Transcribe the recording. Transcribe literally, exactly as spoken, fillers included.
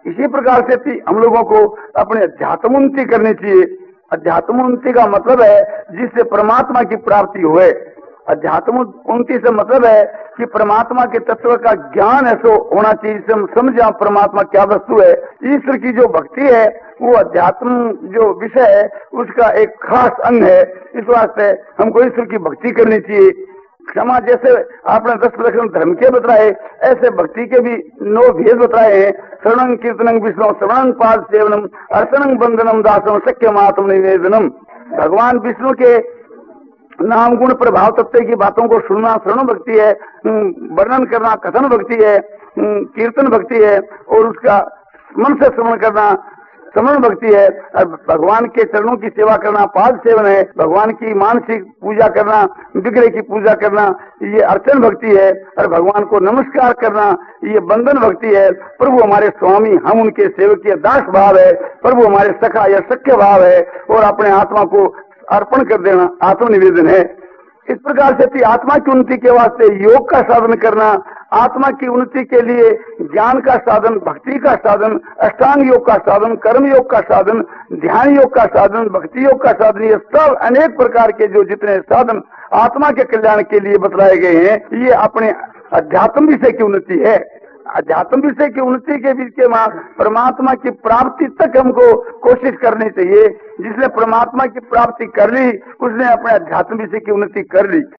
इसी प्रकार से भी हम लोगों को अपने अध्यात्म उन्नति करनी चाहिए। अध्यात्म उन्नति का मतलब है जिससे परमात्मा की प्राप्ति हुए। अध्यात्म उन्नति से मतलब है कि परमात्मा के तत्व का ज्ञान ऐसा होना चाहिए जिससे हम समझा परमात्मा क्या वस्तु है। ईश्वर की जो भक्ति है वो अध्यात्म जो विषय है उसका एक खास अंग है। इस वास्ते हमको ईश्वर की भक्ति करनी चाहिए। क्षमा जैसे आपने दस लक्षण धर्म के बताए, ऐसे भक्ति के भी नौ भेद बताए हैं। श्रवणं कीर्तनं विष्णु श्रवणं पाद सेवनम अर्चनं बंदनम दासम सख्यम आत्म निवेदनम। भगवान विष्णु के नाम गुण प्रभाव तत्व की बातों को सुनना श्रवण भक्ति है, वर्णन करना कथन भक्ति है, कीर्तन भक्ति है, और उसका मन से श्रवण करना श्रवण भक्ति है। और भगवान के चरणों की सेवा करना पाद सेवन है। भगवान की मानसिक पूजा करना, विग्रह की पूजा करना, ये अर्चन भक्ति है। और भगवान को नमस्कार करना ये बंधन भक्ति है। प्रभु हमारे स्वामी, हम उनके सेवक, ये दास भाव है। प्रभु हमारे सखा, यह सख्य भाव है। और अपने आत्मा को अर्पण कर देना आत्मनिवेदन है। इस प्रकार से भी आत्मा की उन्नति के वास्ते योग का साधन करना, आत्मा की उन्नति के लिए ज्ञान का साधन, भक्ति का साधन, अष्टांग योग का साधन, कर्म योग का साधन, ध्यान योग का साधन, भक्ति योग का साधन, ये सब अनेक प्रकार के जो जितने साधन आत्मा के कल्याण के लिए बतलाए गए हैं, ये अपने अध्यात्म विषय की उन्नति है। अध्यात्म विषय की उन्नति के बीच के मां परमात्मा की प्राप्ति तक हमको कोशिश करनी चाहिए। जिसने परमात्मा की प्राप्ति कर ली उसने अपने अध्यात्म विषय की उन्नति कर ली।